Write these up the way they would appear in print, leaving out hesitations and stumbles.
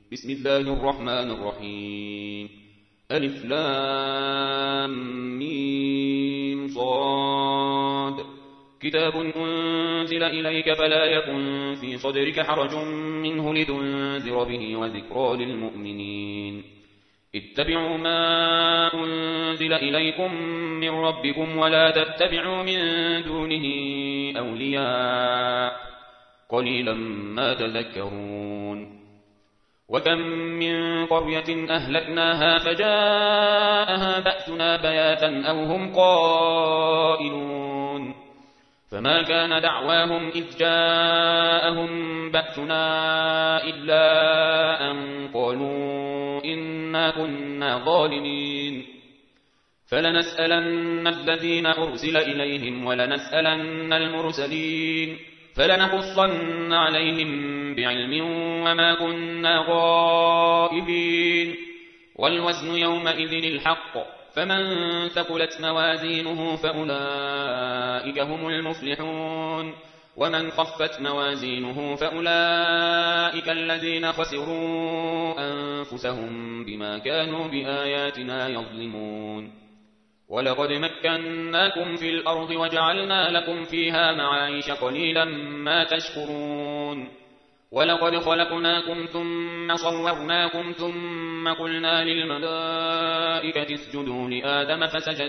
بسم الله الرحمن الرحيم. ألف لام ميم صاد. كتاب أنزل إليك فلا يكن في صدرك حرج منه لتنذر به وذكرى للمؤمنين. اتبعوا ما أنزل إليكم من ربكم ولا تتبعوا من دونه أولياء قليلا ما تذكرون. وكم من قرية أهلكناها فجاءها بأسنا بياتا أو هم قائلون فما كان دعواهم إذ جاءهم بأسنا إلا أن قالوا إنا كنا ظالمين. فلنسألن الذين أرسل إليهم ولنسألن المرسلين فلنقصن عليهم بعلم وما كنا غائبين. والوزن يومئذ الحق فمن ثقلت موازينه فأولئك هم المفلحون ومن خفت موازينه فأولئك الذين خسروا أنفسهم بما كانوا بآياتنا يظلمون. ولقد مكناكم في الأرض وجعلنا لكم فيها معايش قليلا ما تشكرون. ولقد خلقناكم ثم صورناكم ثم قلنا للملائكة اسجدوا لآدم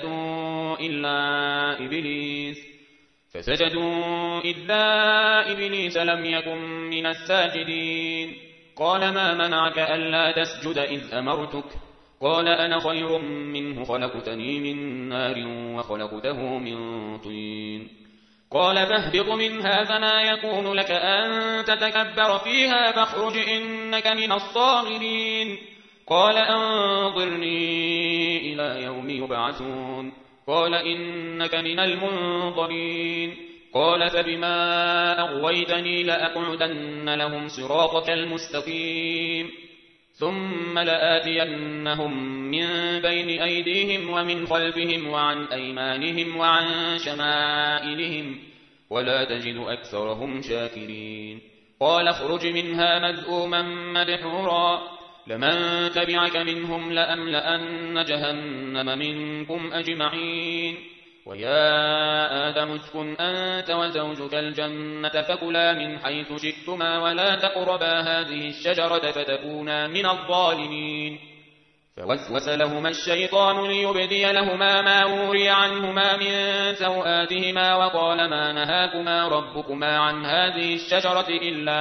فسجدوا إلا إبليس لم يكن من الساجدين. قال ما منعك ألا تسجد إذ أمرتك؟ قال أنا خير منه خلقتني من نار وخلقته من طين. قال فاهبط منها فما يكون لك أن تتكبر فيها فاخرج إنك من الصاغرين. قال أنظرني إلى يوم يبعثون. قال إنك من المنظرين. قال فبما أغويتني لأقعدن لهم صراطك المستقيم ثم لآتينهم من بين أيديهم ومن خلفهم وعن أيمانهم وعن شمائلهم ولا تجد أكثرهم شاكرين. قال اخرج منها مذءوما مدحورا لمن تبعك منهم لأملأن جهنم منكم أجمعين. ويا آدم اسكن أنت وزوجك الجنة فكلا من حيث شئتما ولا تقربا هذه الشجرة فتكونا من الظالمين. فوسوس لهما الشيطان ليبدي لهما ما وري عنهما من سوآتهما وقال ما نهاكما ربكما عن هذه الشجرة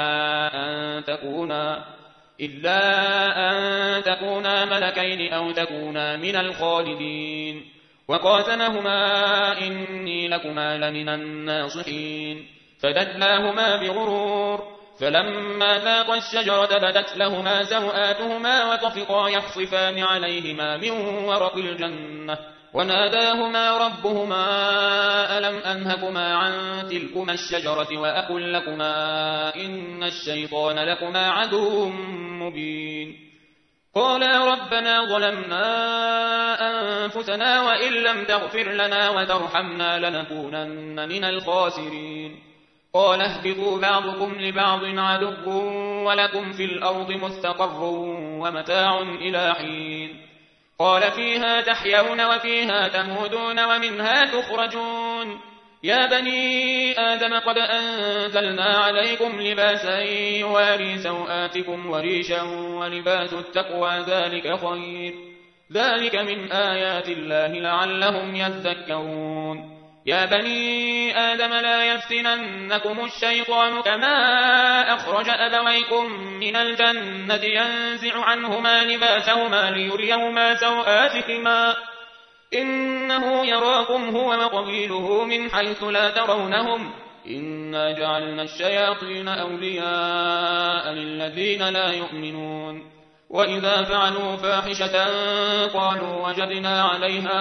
إلا أن تكونا ملكين أو تكونا من الخالدين. وقاسمهما إني لكما لمن الناصحين. فدلاهما بغرور فلما ذاقا الشجرة بدت لهما سوآتهما وطفقا يخصفان عليهما من ورق الجنة وناداهما ربهما ألم أنهكما عن تلكما الشجرة وأقل لكما إن الشيطان لكما عدو مبين. قالا ربنا ظلمنا أنفسنا وإن لم تغفر لنا وترحمنا لنكونن من الخاسرين. قال اهبطوا بعضكم لبعض عدو ولكم في الأرض مستقر ومتاع إلى حين. قال فيها تحيون وفيها تموتون ومنها تخرجون. يا بني آدم قد أنزلنا عليكم لباسا يواري سوآتكم وريشا ولباس التقوى ذلك خير. ذلك من آيات الله لعلهم يذكرون. يا بني آدم لا يفتننكم الشيطان كما أخرج أبويكم من الجنة ينزع عنهما لباسهما ليريهما سوآتهما إنه يراكم هو وقبيله من حيث لا ترونهم إنا جعلنا الشياطين أولياء للذين لا يؤمنون. وإذا فعلوا فاحشة قالوا وجدنا عليها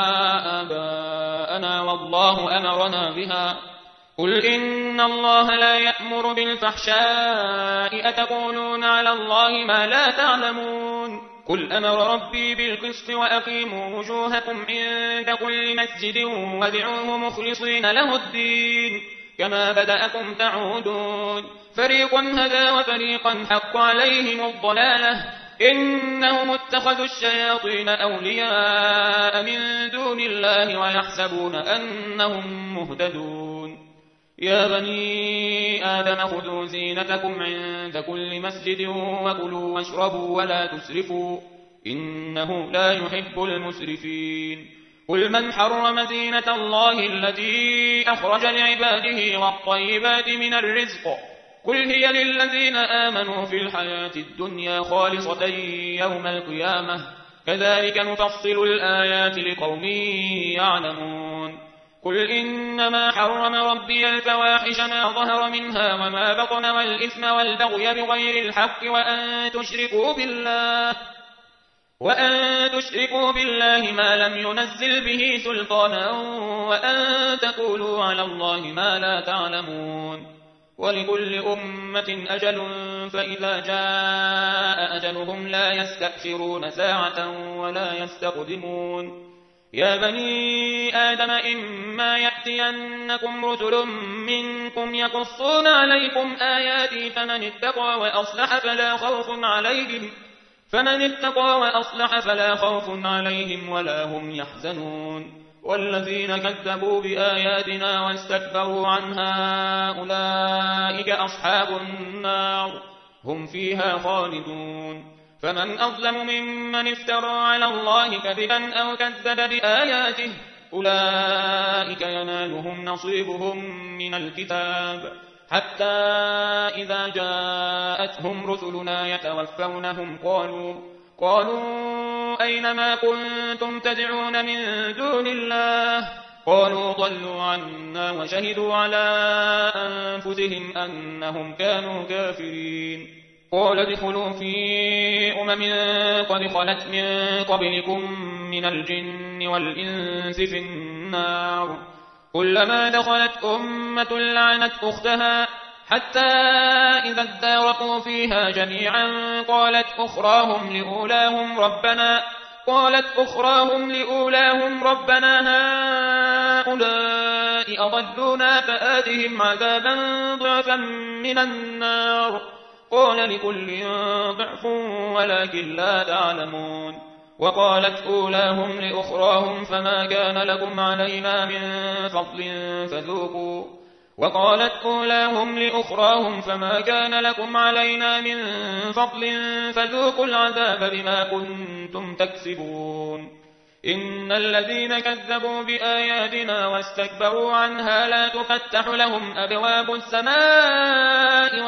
آباءنا والله أمرنا بها. قل إن الله لا يأمر بالفحشاء أتقولون على الله ما لا تعلمون. قل أمر ربي بالقسط وأقيموا وجوهكم عند كل مسجد وادعوه مخلصين له الدين كما بدأكم تعودون فريق هدى وفريقا حق عليهم الضلالة إنهم اتخذوا الشياطين أولياء من دون الله ويحسبون أنهم مهتدون يا بني آدم خذوا زينتكم عند كل مسجد وكلوا واشربوا ولا تسرفوا إنه لا يحب المسرفين قل من حرم زينة الله التي أخرج لعباده والطيبات من الرزق قل هي للذين آمنوا في الحياة الدنيا خالصة يوم القيامة كذلك نفصل الآيات لقوم يعلمون قل إنما حرم ربي الفواحش ما ظهر منها وما بطن والإثم والبغي بغير الحق وأن تشركوا بالله ما لم ينزل به سلطانا وأن تقولوا على الله ما لا تعلمون ولكل أمة أجل فإذا جاء أجلهم لا يستأخرون ساعة ولا يستقدمون يا بني آدم إما يأتينكم رسل منكم يقصون عليكم آياتي فمن اتقى وأصلح فلا خوف عليهم ولا هم يحزنون والذين كذبوا بآياتنا واستكبروا عنها أولئك أصحاب النار هم فيها خالدون فمن أظلم ممن افترى على الله كذبا أو كذب بآياته أولئك ينالهم نصيبهم من الكتاب حتى إذا جاءتهم رسلنا يتوفونهم قالوا أين ما كنتم تدعون من دون الله قالوا ضلوا عنا وشهدوا على أنفسهم أنهم كانوا كافرين قال ادخلوا في قد خلت من قبلكم من الجن والإنس في النار كلما دخلت أمة لعنت أختها حتى إذا اداركوا فيها جميعا قالت أخراهم لأولاهم ربنا هؤلاء أضلونا فآتهم عذابا ضعفا من النار قال لكل ضعف ولكن لا تعلمون وقالت أولاهم لأخراهم فما كان لكم علينا من فضل فذوقوا العذاب بما كنتم تكسبون إن الذين كذبوا بآياتنا واستكبروا عنها لا تفتح لهم أبواب السماء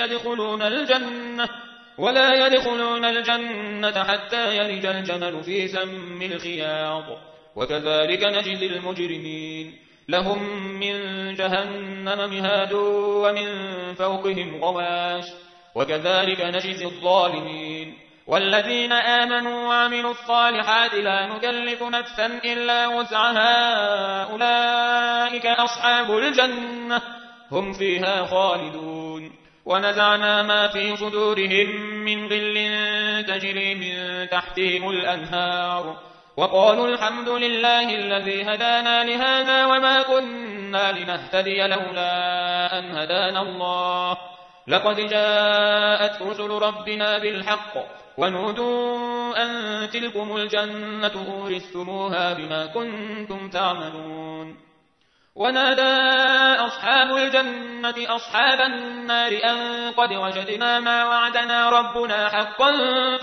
ولا يدخلون الجنة حتى يلج الجمل في سم الخياط وكذلك نجزي المجرمين لهم من جهنم مهاد ومن فوقهم غواش وكذلك نجزي الظالمين والذين آمنوا وعملوا الصالحات لا نكلف نفسا إلا وسعها أولئك أصحاب الجنة هم فيها خالدون ونزعنا ما في صدورهم من غل تجري من تحتهم الأنهار وقالوا الحمد لله الذي هدانا لهذا وما كنا لنهتدي لولا أن هدانا الله لقد جاءت رسل ربنا بالحق ونودوا أن تلكم الجنة أورثتموها بما كنتم تعملون ونادى أصحاب الجنة أصحاب النار أن قد وجدنا ما وعدنا ربنا حقا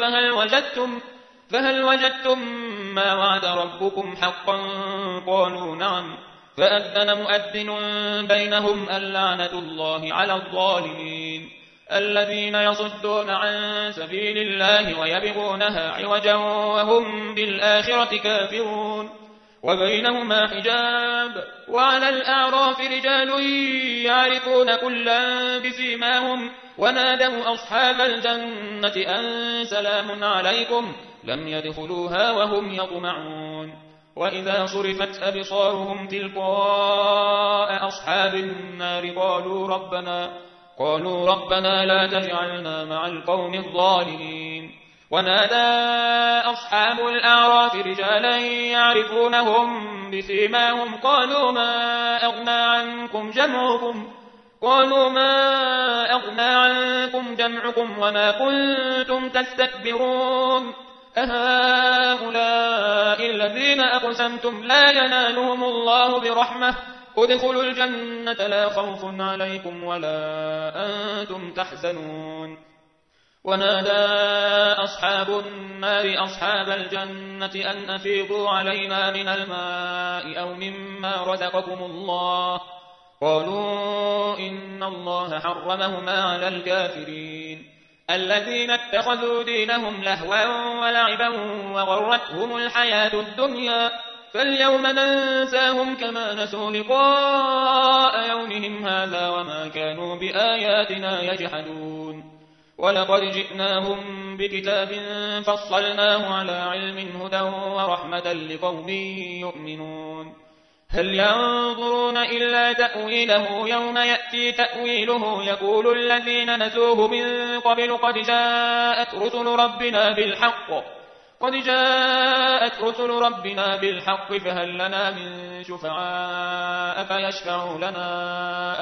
فهل وجدتم ما وعد ربكم حقا قالوا نعم فأذن مؤذن بينهم اللعنة الله على الظالمين الذين يصدون عن سبيل الله ويبغونها عوجا وهم بالآخرة كافرون وبينهما حجاب وعلى الأعراف رجال يعرفون كلا بسيماهم ونادوا أصحاب الجنة أن سلام عليكم لم يدخلوها وهم يطمعون وإذا صرفت أبصارهم تلقاء أصحاب النار قالوا ربنا لا تجعلنا مع القوم الظالمين ونادى أصحاب الأعراف رجالا يعرفونهم بسيماهم قالوا ما أغنى عنكم جمعكم وما كنتم تستكبرون أهؤلاء الذين أقسمتم لا ينالهم الله برحمة ادخلوا الجنة لا خوف عليكم ولا أنتم تحزنون ونادى أصحاب النار أصحاب الجنة أن أفيضوا علينا من الماء أو مما رزقكم الله قالوا إن الله حرمهما على الكافرين الذين اتخذوا دينهم لهوا ولعبا وغرتهم الحياة الدنيا فاليوم ننساهم كما نسوا لقاء يومهم هذا وما كانوا بآياتنا يجحدون ولقد جئناهم بكتاب فصلناه على علم هدى ورحمة لقوم يؤمنون هل ينظرون إلا تأويله يوم يأتي تأويله يقول الذين نسوه من قبل قد جاءت رسل ربنا بالحق فهل لنا من شفعاء فيشفعوا لنا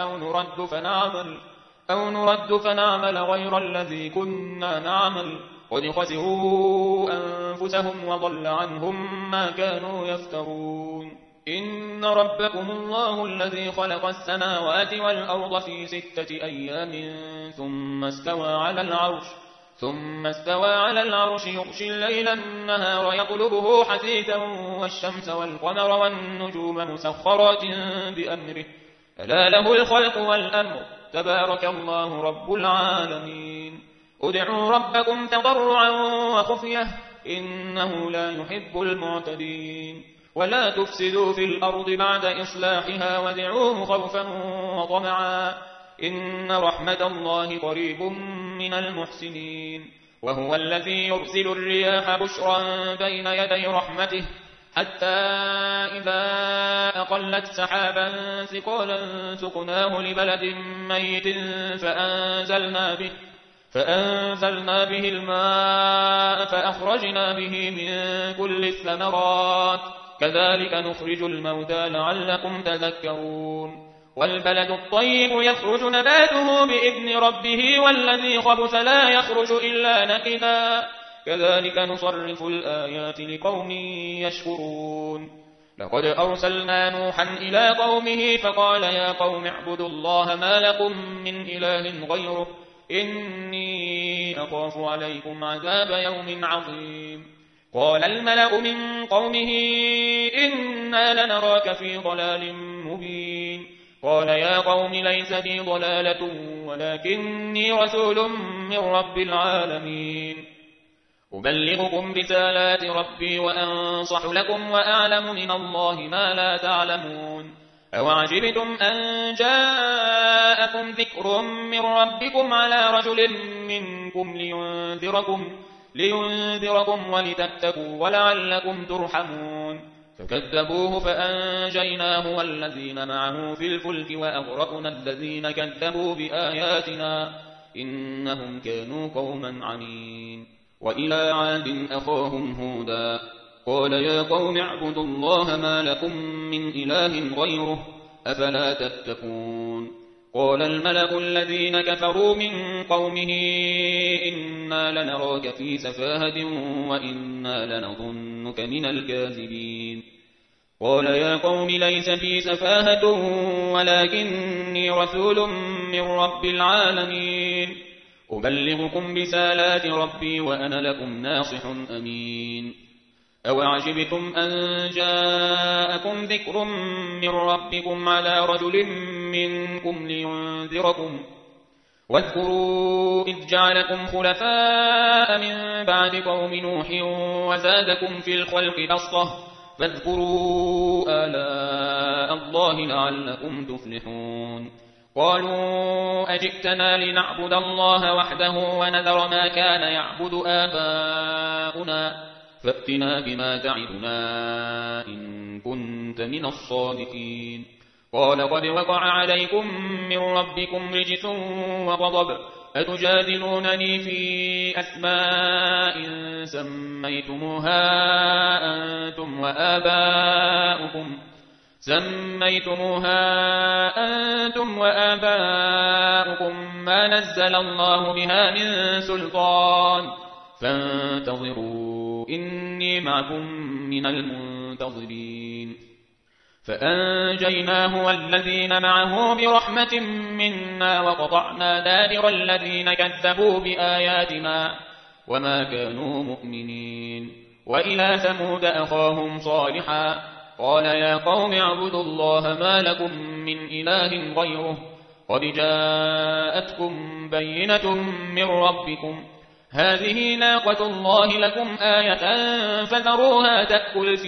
أو نرد فنعمل غير الذي كنا نعمل قد خسروا أنفسهم وضل عنهم ما كانوا يفترون إن ربكم الله الذي خلق السماوات والأرض في 6 أيام ثم استوى على العرش يغشي الليل النهار يطلبه حثيثا والشمس والقمر والنجوم مسخرات بأمره ألا له الخلق والأمر تبارك الله رب العالمين ادعوا ربكم تضرعا وخفية إنه لا يحب المعتدين ولا تفسدوا في الأرض بعد إصلاحها وادعوه خوفا وطمعا إن رحمة الله قريب من المحسنين وهو الذي يرسل الرياح بشرا بين يدي رحمته حتى إذا أقلت سحابا ثقالا سقناه لبلد ميت فأنزلنا به الماء فأخرجنا به من كل الثمرات كذلك نخرج الموتى لعلكم تذكرون والبلد الطيب يخرج نباته بإذن ربه والذي خبث لا يخرج إلا نكدا كذلك نصرف الآيات لقوم يشكرون لقد أرسلنا نوحا إلى قومه فقال يا قوم اعبدوا الله ما لكم من إله غيره إني أخاف عليكم عذاب يوم عظيم قال الملأ من قومه إنا لنراك في ضلال مبين قال يا قوم ليس بي ضلالة ولكني رسول من رب العالمين أبلغكم رسالات ربي وأنصح لكم وأعلم من الله ما لا تعلمون أوعجبتم أن جاءكم ذكر من ربكم على رجل منكم لينذركم ولتتقوا ولعلكم ترحمون فكذبوه فأنجيناه والذين معه في الفلك وأغرقنا الذين كذبوا بآياتنا إنهم كانوا قوما عمين وإلى عاد أخاهم هودا قال يا قوم اعبدوا الله ما لكم من إله غيره أفلا تتقون قال الملأ الذين كفروا من قومه إنا لنراك في سفاهة وإنا لنظنك من الكاذبين قال يا قوم ليس في سفاهة ولكني رسول من رب العالمين أبلغكم رسالات ربي وأنا لكم ناصح أمين أوعجبتم أن جاءكم ذكر من ربكم على رجل منكم لينذركم واذكروا إذ جعلكم خلفاء من بعد قوم نوح وزادكم في الخلق بسطة فاذكروا آلاء الله لعلكم تفلحون قالوا أجئتنا لنعبد الله وحده ونذر ما كان يعبد آباؤنا فأتنا بما تعدنا إن كنت من الصادقين قال قد وقع عليكم من ربكم رجس وغضب أتجادلونني في أسماء سميتموها أنتم وآباؤكم ما نزل الله بها من سلطان فانتظروا إني معكم من المنتظرين. فأنجيناه والذين معه برحمة منا وقطعنا دابر الذين كذبوا بآياتنا وما كانوا مؤمنين. وإلى ثمود أخاهم صالحا قال يا قوم اعبدوا الله ما لكم من إله غيره قد جاءتكم بينة من ربكم هذه ناقة الله لكم آية فذروها تأكل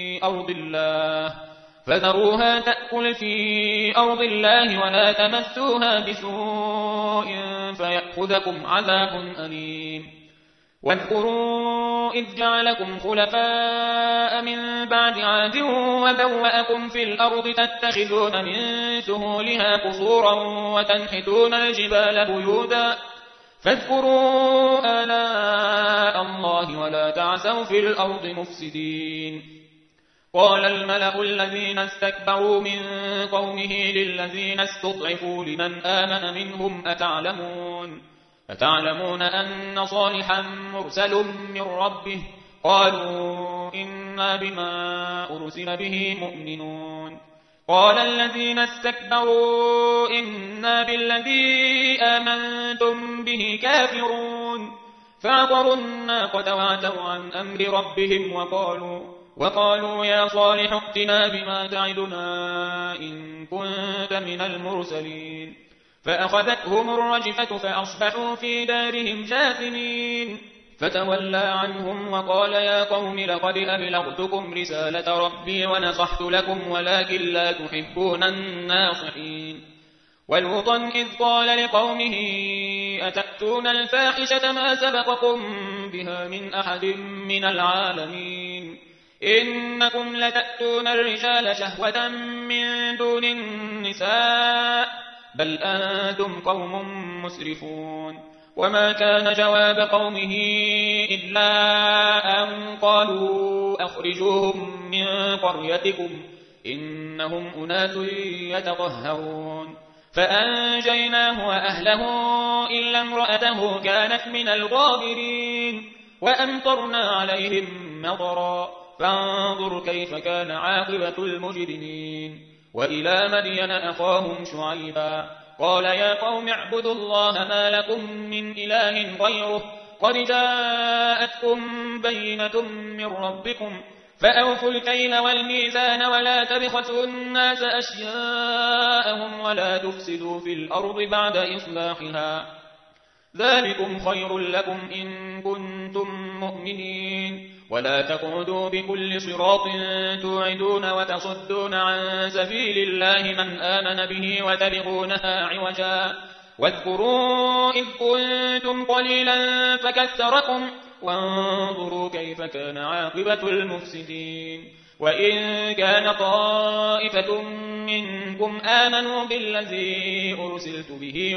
في أرض الله ولا تمسوها بسوء فيأخذكم عذاب أليم. واذكروا إذ جعلكم خلفاء من بعد عاد وبوأكم في الأرض تتخذون من سهولها قصورا وتنحتون الجبال بيوتا فاذكروا آلاء الله ولا تعثوا في الأرض مفسدين. قال الملأ الذين استكبروا من قومه للذين استضعفوا لمن آمن منهم أتعلمون أن صالحا مرسل من ربه قالوا إنا بما أرسل به مؤمنون. قال الذين استكبروا إنا بالذي آمنتم به كافرون فعقروا الناقة وعتوا عن أمر ربهم وقالوا يا صالح ائتنا بما تعدنا إن كنت من المرسلين. فأخذتهم الرجفة فأصبحوا في دارهم جاثمين فتولى عنهم وقال يا قوم لقد أبلغتكم رسالة ربي ونصحت لكم ولكن لا تحبون الناصحين. ولوطا إذ قال لقومه أتأتون الفاحشة ما سبقكم بها من أحد من العالمين إنكم لتأتون الرجال شهوة من دون النساء بل أنتم قوم مسرفون. وما كان جواب قومه إلا أن قالوا أخرجوهم من قريتكم إنهم أناس يتطهرون. فأنجيناه وأهله إلا امرأته كانت من الغابرين وأمطرنا عليهم مطرا فانظر كيف كان عاقبة المجرمين. وإلى مدين أخاهم شعيبا قال يا قوم اعبدوا الله ما لكم من إله غيره قد جاءتكم بينة من ربكم فأوفوا الكيل والميزان ولا تبخسوا الناس أشياءهم ولا تفسدوا في الأرض بعد إصلاحها ذلكم خير لكم إن كنتم مؤمنين. ولا تقعدوا بكل صراط توعدون وتصدون عن سبيل الله من آمن به وتبغونها عوجا واذكروا إذ كنتم قليلا فكثركم وانظروا كيف كان عاقبة المفسدين. وإن كان طائفة منكم آمنوا بالذي أرسلت به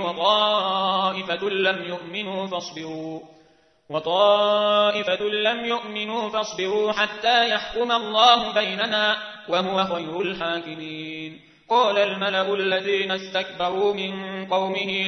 وطائفة لم يؤمنوا فاصبروا حتى يحكم الله بيننا وهو خير الحاكمين. قال الملأ الذين استكبروا من قومه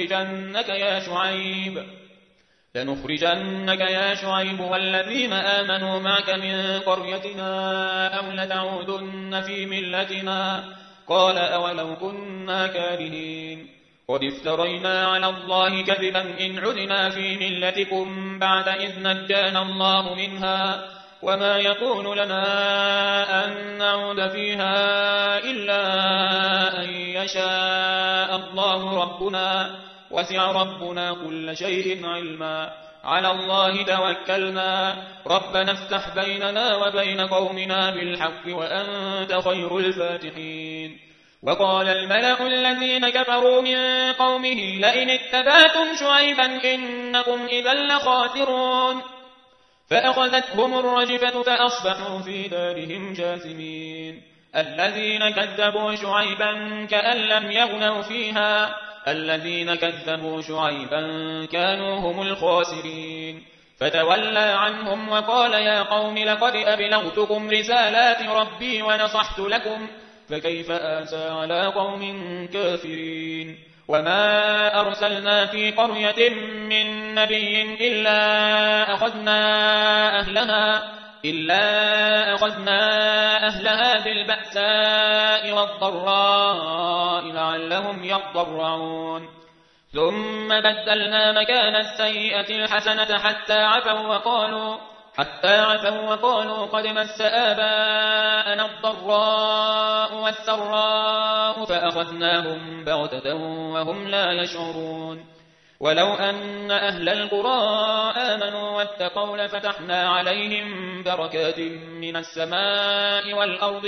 لنخرجنك يا شعيب والذين آمنوا معك من قريتنا أو لتعودن في ملتنا قال أولو كنا كارهين قد افترينا على الله كذبا إن عدنا في ملتكم بعد إذ نجانا الله منها وما يكون لنا أن نعود فيها إلا أن يشاء الله ربنا وسع ربنا كل شيء علما على الله توكلنا ربنا افتح بيننا وبين قومنا بالحق وأنت خير الفاتحين. وقال الملأ الذين كفروا من قومه لئن اتبعتم شعيبا إنكم إذا لخاسرون فأخذتهم الرجفة فأصبحوا في دارهم جاثمين. الذين كذبوا شعيبا كأن لم يغنوا فيها الذين كذبوا شعيبا كانوا هم الخاسرين فتولى عنهم وقال يا قوم لقد أبلغتكم رسالات ربي ونصحت لكم فكيف آسى على قوم كافرين وما أرسلنا في قرية من نبي إلا أخذنا أهلها بالبأساء والضراء لعلهم يضرعون ثم بدلنا مكان السيئة الحسنة حتى عفوا وقالوا قد مس آباءنا الضراء والسراء فأخذناهم بغتة وهم لا يشعرون ولو أن أهل القرى آمنوا واتقوا لفتحنا عليهم بركات من السماء والأرض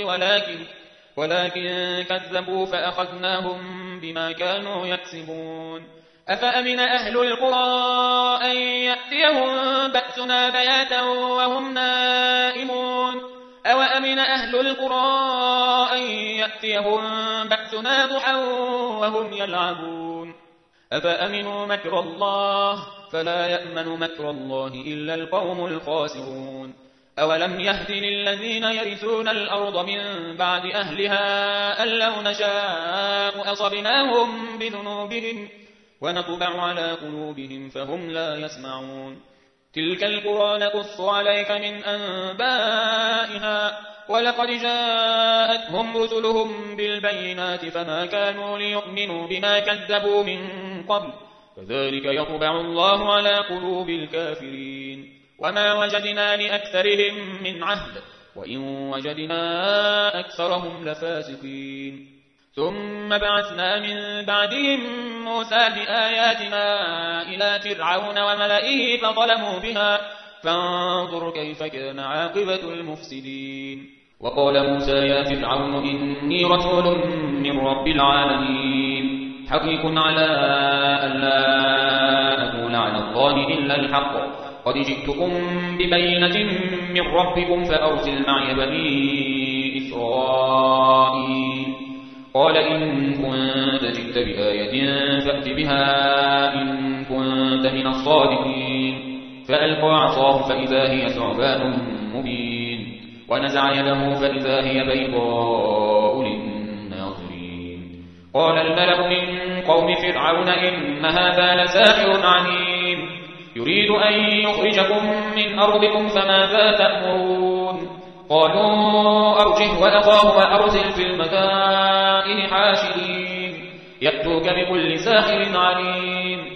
ولكن كذبوا فأخذناهم بما كانوا يكسبون أفأمن أهل القرى أن يأتيهم بأسنا بياتا وهم نائمون أوأمن أهل القرى أن يأتيهم بأسنا ضحى وهم يلعبون أفأمنوا مكر الله فلا يأمن مكر الله إلا القوم الخاسرون أولم يهد للذين يرثون الأرض من بعد أهلها أن لو نشاء أصبناهم بذنوبهم ونطبع على قلوبهم فهم لا يسمعون تلك القرى نقص عليك من أنبائها ولقد جاءتهم رسلهم بالبينات فما كانوا ليؤمنوا بما كذبوا من قبل كذلك يطبع الله على قلوب الكافرين وما وجدنا لأكثرهم من عهد وإن وجدنا أكثرهم لفاسقين ثم بعثنا من بعدهم موسى بآياتنا إلى فرعون وملئه فظلموا بها فانظر كيف كان عاقبة المفسدين وقال موسى يا فرعون إني رسول من رب العالمين حقيق على ألا أقول على الله إلا الحق قد جئتكم ببينة من ربكم فأرسل معي بني إسرائيل قال إن كنت جئت بآية فأت بها إن كنت من الصادقين فألقى عصاه فإذا هي ثعبان مبين ونزع يده فإذا هي بيضاء للناظرين قال الملأ من قوم فرعون إن هذا لساحر عليم يريد أن يخرجكم من أرضكم فماذا تأمرون قالوا أرجه وأخاه وأرسل في المدائن حاشرين يأتوك بكل ساحر عليم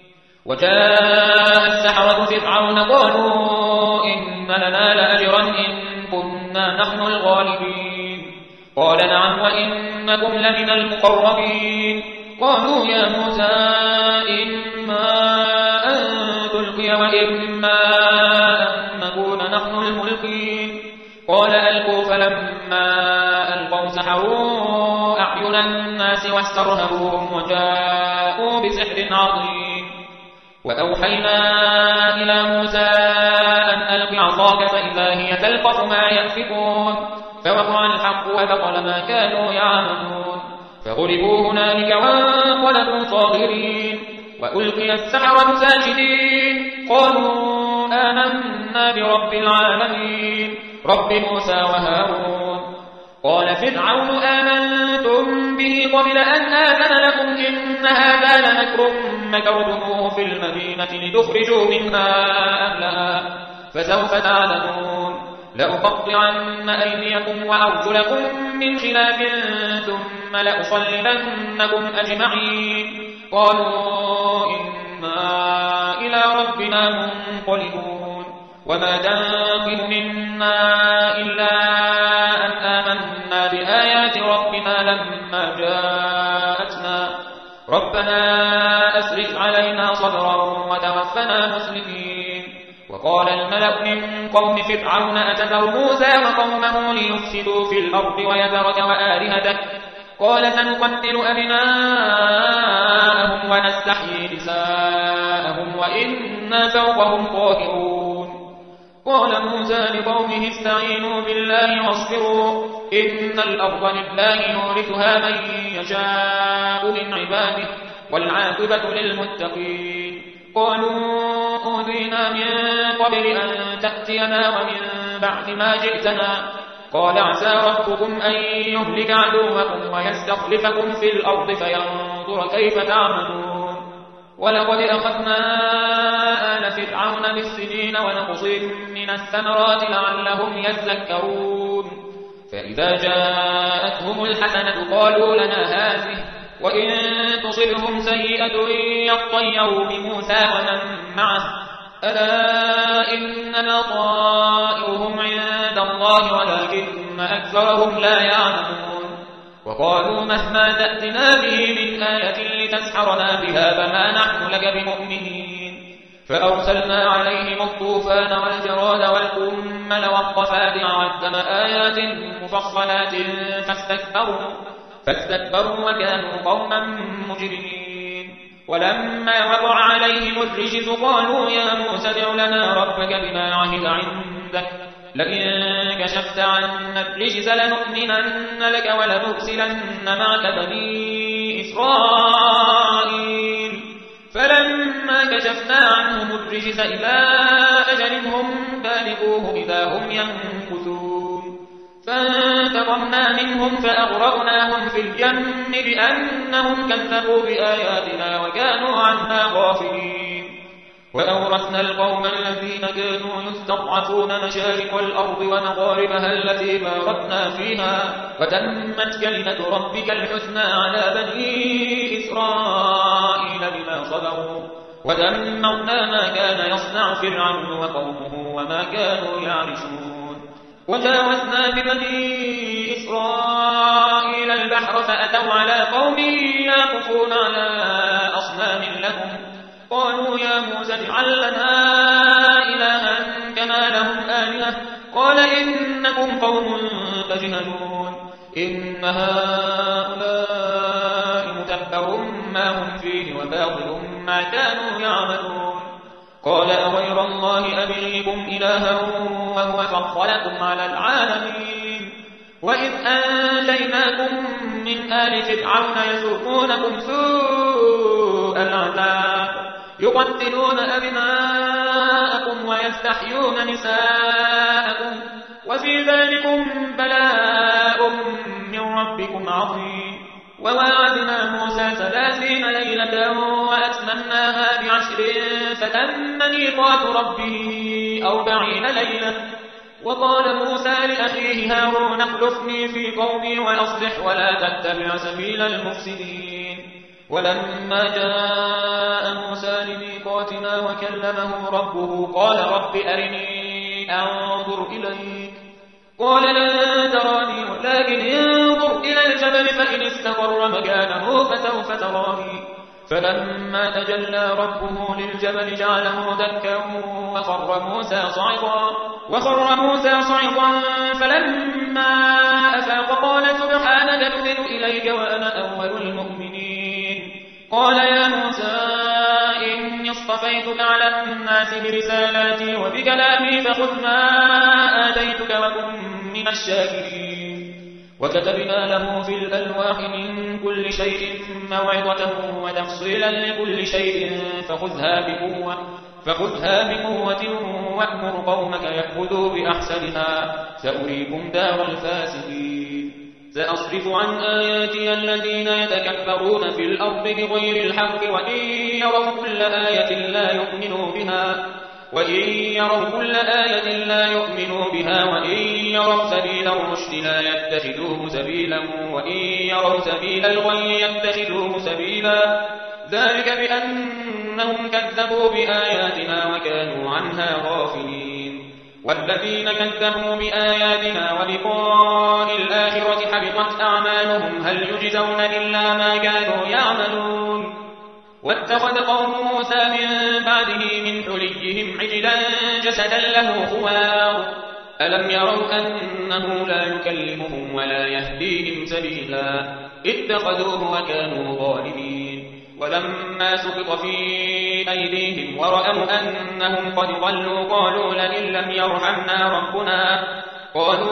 وجاء السحرة فرعون قالوا إن لنا لأجرا إن كنا نحن الغالبين قال نعم وإنكم لمن المقربين قالوا يا موسى إما أن تلقي وإما أن نكون نحن الملقين قال ألقوا فلما ألقوا سحروا أعين الناس واسترهبوهم وجاءوا بسحر عظيم وأوحينا إلى موسى أن ألق عصاك فإذا هي تلقف ما يأفكون فوقع الحق وبطل ما كانوا يعملون فغلبوا هنالك وانقلبوا صاغرين وألقي السحرة ساجدين قالوا آمنا برب العالمين رب موسى وهارون قال فرعون آمنتم به قبل أن آذن لكم إن هذا لمكر مكرتموه في المدينة لتخرجوا منها أهلها فسوف تعلمون لأقطعن أيديكم وأرجلكم من خلاف ثم لأصلبنكم أجمعين قالوا إنا إلى ربنا منقلبون وما تنقم منا إلا أن آمنا بآيات ربنا لما جاءتنا ربنا أسرف علينا صبرا وتوفنا مسلمين وقال الملأ من قوم فرعون أتذر موسى وقومه ليفسدوا في الأرض ويذرك وآلهتك قال سنقتل أبناءهم ونستحيي نساءهم وإنا فوقهم قاهرون قال موسى لقومه استعينوا بالله واصبروا إن الأرض لله يورثها من يشاء من عباده والعاقبة للمتقين. قالوا أوذينا من قبل أن تأتينا ومن بعد ما جئتنا. قال عسى ربكم أن يهلك عدوكم ويستخلفكم في الأرض فينظر كيف تعملون. ولقد أخذنا آل فرعون بالسنين ونقص من الثمرات لعلهم يذكرون. فإذا جاءتهم الحسنة قالوا لنا هذه، وإن تصبهم سيئة يطيروا بموسى ومن معه، ألا إنما طائرهم عند الله ولكن أكثرهم لا يعلمون. وقالوا مهما تأتنا به من آية لتسحرنا بها فما نحن لك بمؤمنين. فأرسلنا عليهم الطوفان والجراد والقمل والضفادع والدم آيات مفصلات فاستكبروا وكانوا قوما مجرمين. ولما وقع عليهم الرجز قالوا يا موسى ادع لنا ربك بما عهد عندك لئن كشفت عنا الرجز لنؤمنن لك ولنرسلن معك بني إسرائيل. فلما كشفنا عنهم الرجز إلى أجل هم بالغوه إذا هم ينكثون. فانتقمنا منهم فأغرقناهم في اليم بأنهم كذبوا بآياتنا وكانوا عنها غافلين. وأورثنا القوم الذين كانوا يستضعفون مشارق الأرض ومغاربها التي باركنا فيها وتمت كلمة ربك الحسنى على بني إسرائيل بما صبروا ودمرنا ما كان يصنع فرعون وقومه وما كانوا يعرشون. وجاوزنا ببني إسرائيل البحر فأتوا على قوم يعكفون على أصنام لهم. قالوا يا موسى اجعل لنا إلها كما لهم آلهة. قال إنكم قوم تجهلون. إن هؤلاء متبر ما هم فيه وباطل ما كانوا يعملون. قال أغير الله أبغيكم إلها وهو فضلكم على العالمين. وإذ أنجيناكم من آل فرعون يسومونكم سوء العذاب يقتلون أبناءكم ويستحيون نساءكم وفي ذلكم بلاء من ربكم عظيم. وواعدنا موسى 30 ليلة وأتممناها ب10 فتم ميقات ربه 40 ليلة. وقال موسى لأخيه هارون اخلفني في قومي وأصلح ولا تتبع سبيل المفسدين. ولما جاء موسى لميقاتنا وكلمه ربه قال رب أرني أنظر إليك. قال لن تراني ولكن انظر إلى الجبل فإن استقر مكانه فسوف تراني. فلما تجلى ربه للجبل جعله دكا وخر موسى صعقا فلما أفاق قال سبحانك تبت إليك وأنا أول المؤمنين. قال يا موسى إني اصطفيتك على الناس برسالاتي وبكلامي فخذ ما آتيتك وكن من الشاكرين. وكتبنا له في الألواح من كل شيء موعظة وتفصيلا لكل شيء فخذها بقوة وأمر قومك يأخذوا بأحسنها سأريكم دار الفاسقين. سأصرف عن آياتي الذين يتكبرون في الأرض بغير الحق وإن يروا كل آية لا يؤمنوا بها وإن يروا سبيل الرشد لا يتخذوه سبيلا وإن يروا سبيل الغي يتخذوه سبيلا. ذلك بأنهم كذبوا بآياتنا وكانوا عنها غافلين. والذين كذبوا بآياتنا ولقاء الآخرة حبطت أعمالهم هل يجزون إلا ما كانوا يعملون. واتخذ قوم موسى من بعده من حليهم عجلا جسدا له خوار ألم يروا أنه لا يكلمهم ولا يهديهم سبيلا اتخذوه وكانوا ظالمين. ولما سقط في أيديهم ورأوا أنهم قد ضلوا قالوا لئن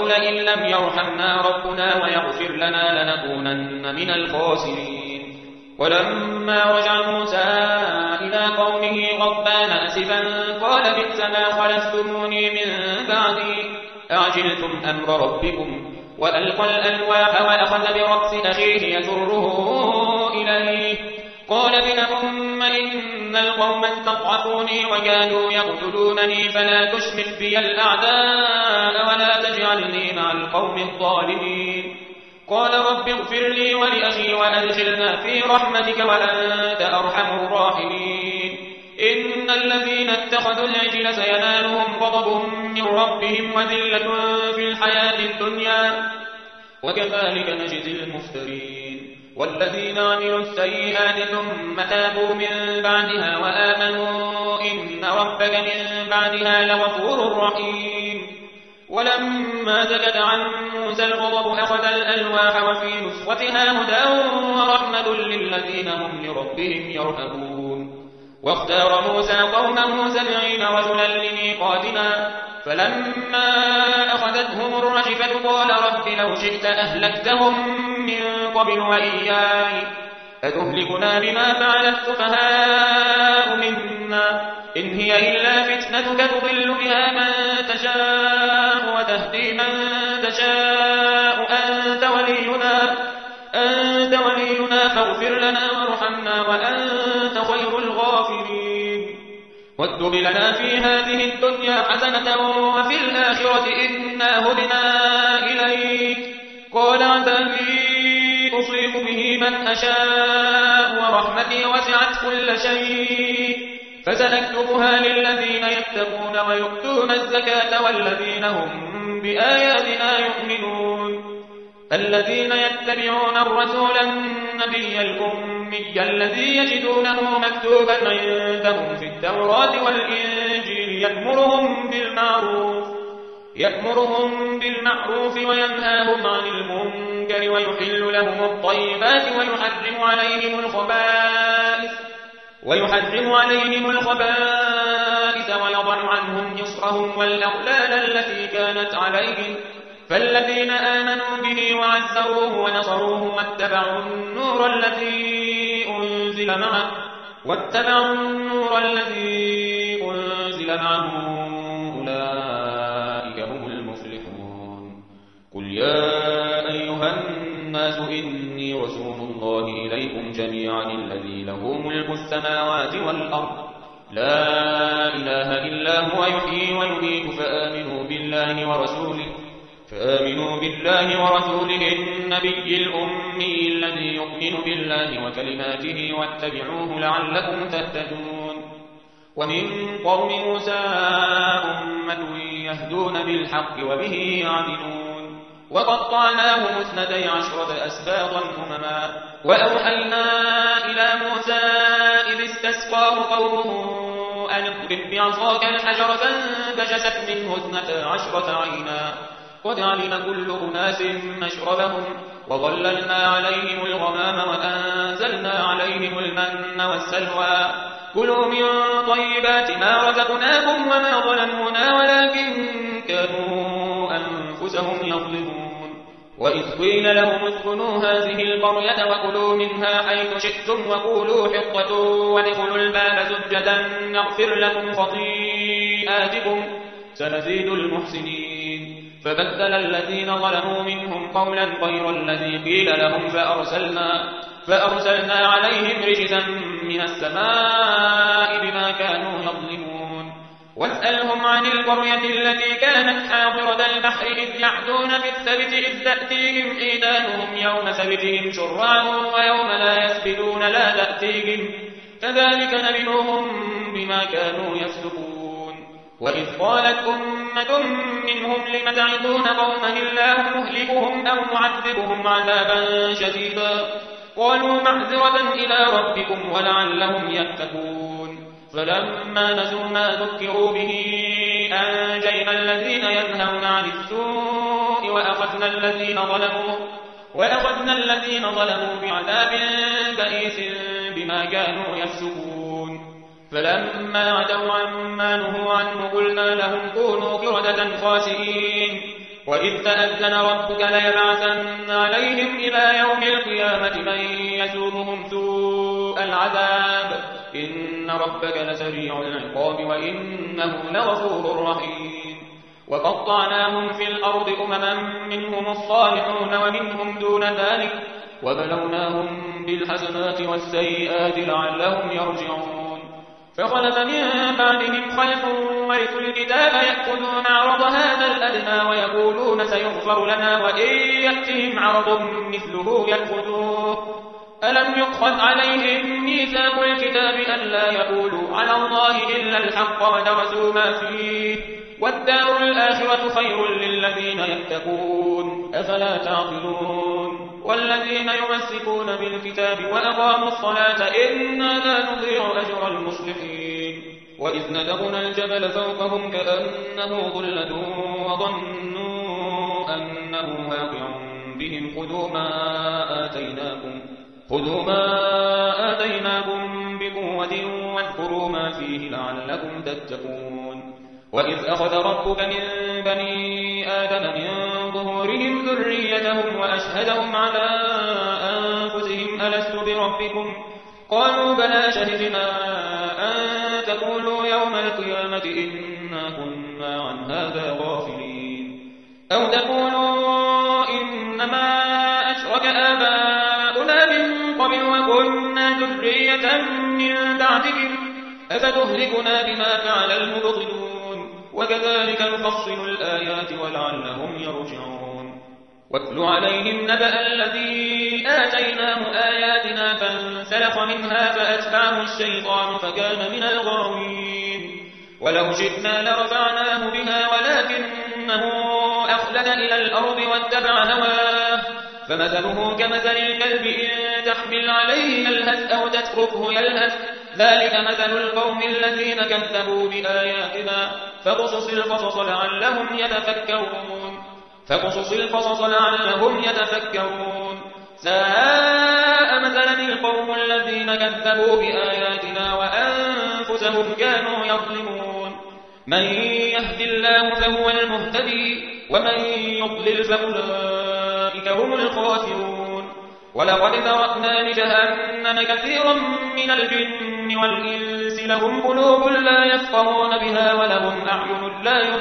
لم يرحمنا ربنا ويغفر لنا لنكونن من الخاسرين. ولما رجع موسى إلى قومه غضبان أسفا قال بئس ما خلفتموني من بعدي أعجلتم أمر ربكم وألقى الألواح وأخذ برأس أخيه يجره إليه قال ابن أم إن القوم استضعفوني وكانوا يقتلونني فلا تشمت بي الأعداء ولا تجعلني مع القوم الظالمين قال رب اغفر لي ولأخي وأدخلنا في رحمتك وأنت أرحم الراحمين إن الذين اتخذوا العجل سينالهم غضب من ربهم وذلة في الحياة الدنيا وكذلك نجزي المفترين والذين عملوا السيئات ثم تابوا من بعدها وآمنوا إن ربك من بعدها لغفور رحيم ولما سكت عن موسى الغضب أخذ الألواح وفي نسختها هدى ورحمة للذين هم لربهم يرهبون واختار موسى قومه 70 رجلا لميقاتنا فلما أخذتهم الرجفة قال رب لو شئت أهلكتهم من قبل وإياي أتهلكنا بما فعل السفهاء منا إن هي إلا فتنتك تضل بها من تشاء وتهدي من تشاء أنت ولينا فاغفر لنا وارحمنا وأنت خير الغافرين واكتب لنا في هذه الدنيا حسنة وفي الآخرة إنا هدنا إليك قال عذابي أصيب به من أشاء ورحمتي وسعت كل شيء فسنكتبها للذين يتقون ويؤتون الزكاة والذين هم بآياتنا يؤمنون الذين يتبعون الرسول النبي الأمي الذي يجدونه مكتوبا عندهم في التوراة والإنجيل يأمرهم بالمعروف وينهاهم عن المنكر ويحل لهم الطيبات ويحرم عليهم الخبائث ويضع عنهم إصرهم والأغلال التي كانت عليهم فالذين آمنوا به وعزروه ونصروه واتبعوا النور الذي أنزل معه أولئك هم المفلحون قل يا أيها الناس إني رسول الله إليكم جميعا الذي له ملك السماوات والأرض لا إله إلا هو يحيي ويميت فآمنوا بالله ورسوله النبي الأمي الذي يؤمن بالله وكلماته واتبعوه لعلكم تهتدون ومن قوم موسى أمة يهدون بالحق وبه يعدلون وقطعناهم 12 أسباطا أمما وأوحينا إلى موسى إذ استسقاه قومه أن اضرب بعصاك الحجر فانبجست منه 12 عينا قد علم كل أناس مشربهم وظللنا عليهم الغمام وأنزلنا عليهم المن والسلوى كلوا من طيبات ما رزقناكم وما ظلمونا ولكن كانوا أنفسهم يظلمون وإذ قيل لهم اسكنوا هذه القرية وكلوا منها حيث شئتم وقولوا حطة وادخلوا الباب سجدا نغفر لكم خطيئاتكم سنزيد المحسنين فبدل الذين ظلموا منهم قولا غير الذي قيل لهم فأرسلنا عليهم رجزا من السماء بما كانوا يظلمون واسألهم عن القرية التي كانت حاضرة البحر إذ يعدون في السبت إذ تأتيهم حيتانهم يوم سبتهم شرعا ويوم لا يسبتون لا تأتيهم كذلك نبلوهم بما كانوا يفسقون وإذ قالت أمة منهم لم تعظون قوما الله مهلكهم أو معذبهم عذابا شديدا قالوا معذرة إلى ربكم ولعلهم يتقون فلما نسوا ما ذكروا به أنجينا الذين ينهون عن السوء وأخذنا الذين ظلموا بعذاب بئيس بما كانوا يفسقون فلما عتوا عما نهوا عنه قلنا لهم كونوا قردة خاسئين وإذ تأذن ربك ليبعثن عليهم إلى يوم القيامة من يسومهم سوء سوء العذاب إن ربك لسريع العقاب وإنه لغفور رحيم وقطعناهم في الأرض أمما منهم الصالحون ومنهم دون ذلك وبلوناهم بالحسنات والسيئات لعلهم يرجعون فخلف من بعدهم خلف ورثوا الكتاب يأخذون عرض هذا الأدنى ويقولون سيغفر لنا وإن يأتهم عرض مثله يأخذوه ألم يؤخذ عليهم ميثاق الكتاب ألا يقولوا على الله إلا الحق ودرسوا ما فيه والدار الآخرة خير للذين يتقون أفلا تعقلون والذين يمسكون بالكتاب وأقاموا الصلاة إنا لا نضيع أجر المصلحين وإذ نتقنا الجبل فوقهم كأنه ظلة وظنوا أنه واقع بهم خذوا ما آتيناكم بقوة واذكروا ما فيه لعلكم تتقون وإذ أخذ ربك من بني آدم من ظهورهم ذريتهم وأشهدهم على أنفسهم ألست بربكم قالوا بلى شهدنا أن تقولوا يوم القيامة إنا كنا عن هذا غافلين أو تقولوا إنما أشرك آباؤنا من قبل وكنا ذرية من بعدهم أفتهلكنا بما فعل المبطلون وكذلك نفصل الآيات ولعلهم يرجعون واتل عليهم نبأ الذي آتيناه آياتنا فانسلخ منها فأتبعه الشيطان فكان من الغاوين ولو شئنا لرفعناه بها ولكنه أخلد إلى الأرض واتبع هواه فمثله كمثل الكلب إن تحمل عليه يلهث أو تتركه يلهث ذلك مثل القوم الذين كذبوا بآياتنا فقصص القصص لعلهم يتفكرون ساء مثلا القوم الذين كذبوا بآياتنا وأنفسهم كانوا يظلمون من يهد الله فهو المهتدي ومن يضلل فأولئك هم الخاسرون ولقد ذرأنا لجهنم كثيرا من الجن والإنس لهم قلوب لا يفقهون بها ولهم أعين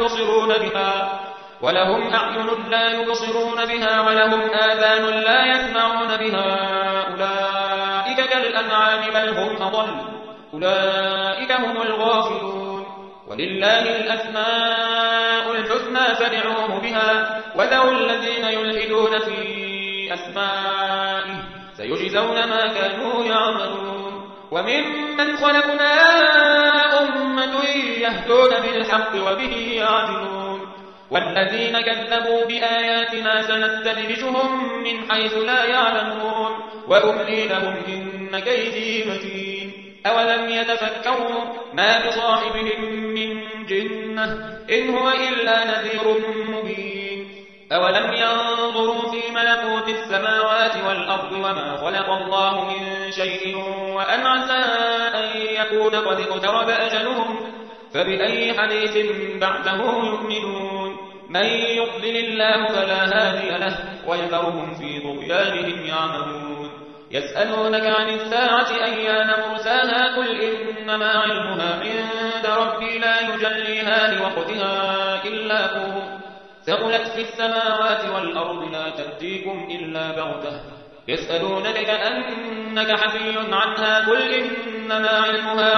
لا يبصرون بها ولهم آذان لا يسمعون بها أولئك كالأنعام بل هم أضل أولئك هم الغافلون ولله الأسماء الحسنى فادعوه بها وذروا الذين يلحدون في أسمائه سيجزون ما كانوا يعملون وممن خلقنا أمة يهدون بالحق وبه يعدلون والذين كذبوا بآياتنا سنستدرجهم من حيث لا يعلمون وأملي لهم إن كيدي متين أولم يتفكروا ما بصاحبهم من جنة إن هو إلا نذير مبين أولم ينظروا في ملكوت السماوات والأرض وما خلق الله من شيء وأن عسى أن يكون قد اقترب أجلهم فبأي حديث بعده يؤمنون من يضلل الله فلا هادي له ويذرهم في طغيانهم يعمهون يسألونك عن الساعة أيان مرساها قل إنما علمها عند ربي لا يجليها لوقتها إلا هو ثقلت في السماوات والأرض لا تأتيكم إلا بغتة يسألونك كأنك حفي عنها قل إنما علمها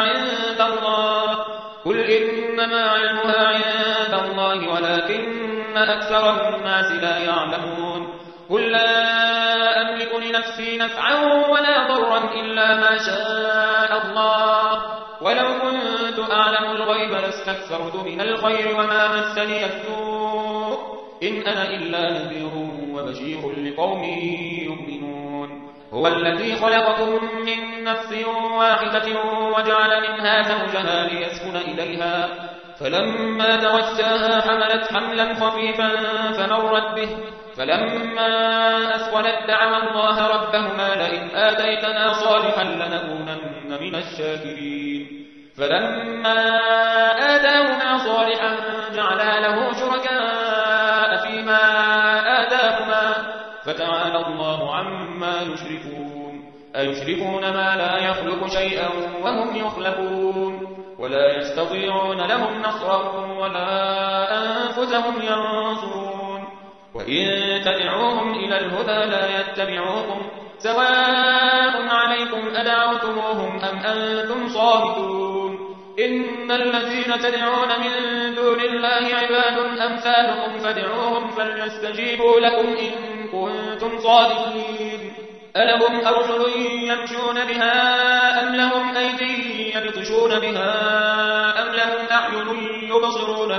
عند الله ولكن أكثر الناس لا يعلمون قل لا أملك لنفسي نفعا ولا ضرا إلا ما شاء الله ولو كنت أعلم الغيب لاستكثرت من الخير وما مسني السوء إن أنا إلا نذير وبشير لقوم يؤمنون هو الذي خلقكم من نفس واحدة وجعل منها زوجها ليسكن إليها فلما تغشاها حملت حملا خفيفا فمرت به فلما أثقلت دعوا الله ربهما لئن آتيتنا صالحا لنكونن من الشاكرين فلما آتاهما صالحا جعلا له شركاء فيما آتاهما فتعالى الله عما يشركون أيشركون ما لا يخلق شيئا وهم يخلقون ولا يستطيعون لهم نصرا ولا أنفسهم ينصرون وإن تدعوهم إلى الهدى لا يتبعوكم سواء عليكم أدعوتموهم أم أنتم صامتون إن الذين تدعون من دون الله عباد أمثالكم فادعوهم فليستجيبوا لكم إن كنتم صادقين ألهم أرجل يمشون بها أم لهم أيدي يبطشون بها أم لهم أعين يبصرون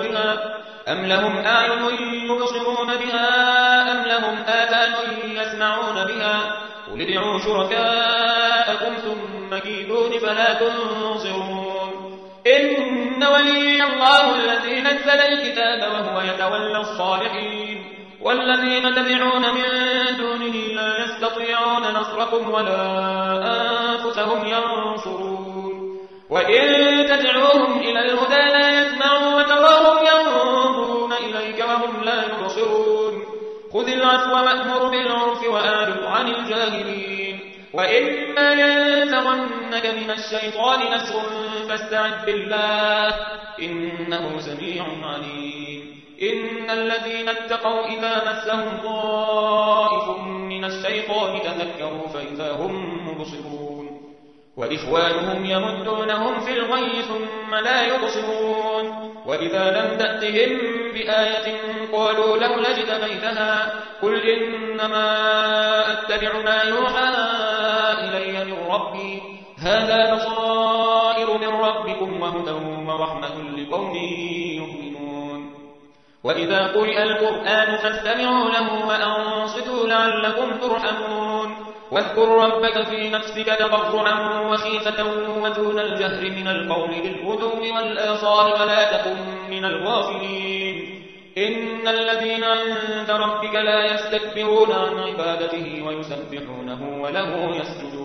بها أم لهم آذان يسمعون بها قل ادعوا شركاءكم ثم كيدون فلا تنصرون إن ولي الله الذي نزل الكتاب وهو يتولى الصالحين والذين تدعون من دونه لا يستطيعون نصركم ولا أنفسهم ينصرون وإن تدعوهم إلى الهدى لا يسمعوا وتراهم ينظرون إليك وهم لا يبصرون خذ العفو وأمر بالعرف وأعرض عن الجاهلين وإما ينزغنك من الشيطان نزغ فاستعذ بالله إنه سميع عليم إن الذين اتقوا إذا مسهم طائف من الشيطان تذكروا فإذا هم مبصرون وإخوانهم يمدونهم في الغي ثم لا يبصرون وإذا لم تأتهم بآية قالوا لولا اجتبيتها قل إنما أتبع ما يوحى إلي من ربي هذا بصائر من ربكم وهدى ورحمة لقوم يؤمنون وإذا قرئ القرآن فاستمعوا له وأنصتوا لعلكم ترحمون واذكر ربك في نفسك تضرعا وخيفة ودون الجهر من القول بالغدو والآصال ولا تكن من الغافلين إن الذين عند ربك لا يستكبرون عن عبادته ويسبحونه وله يسجدون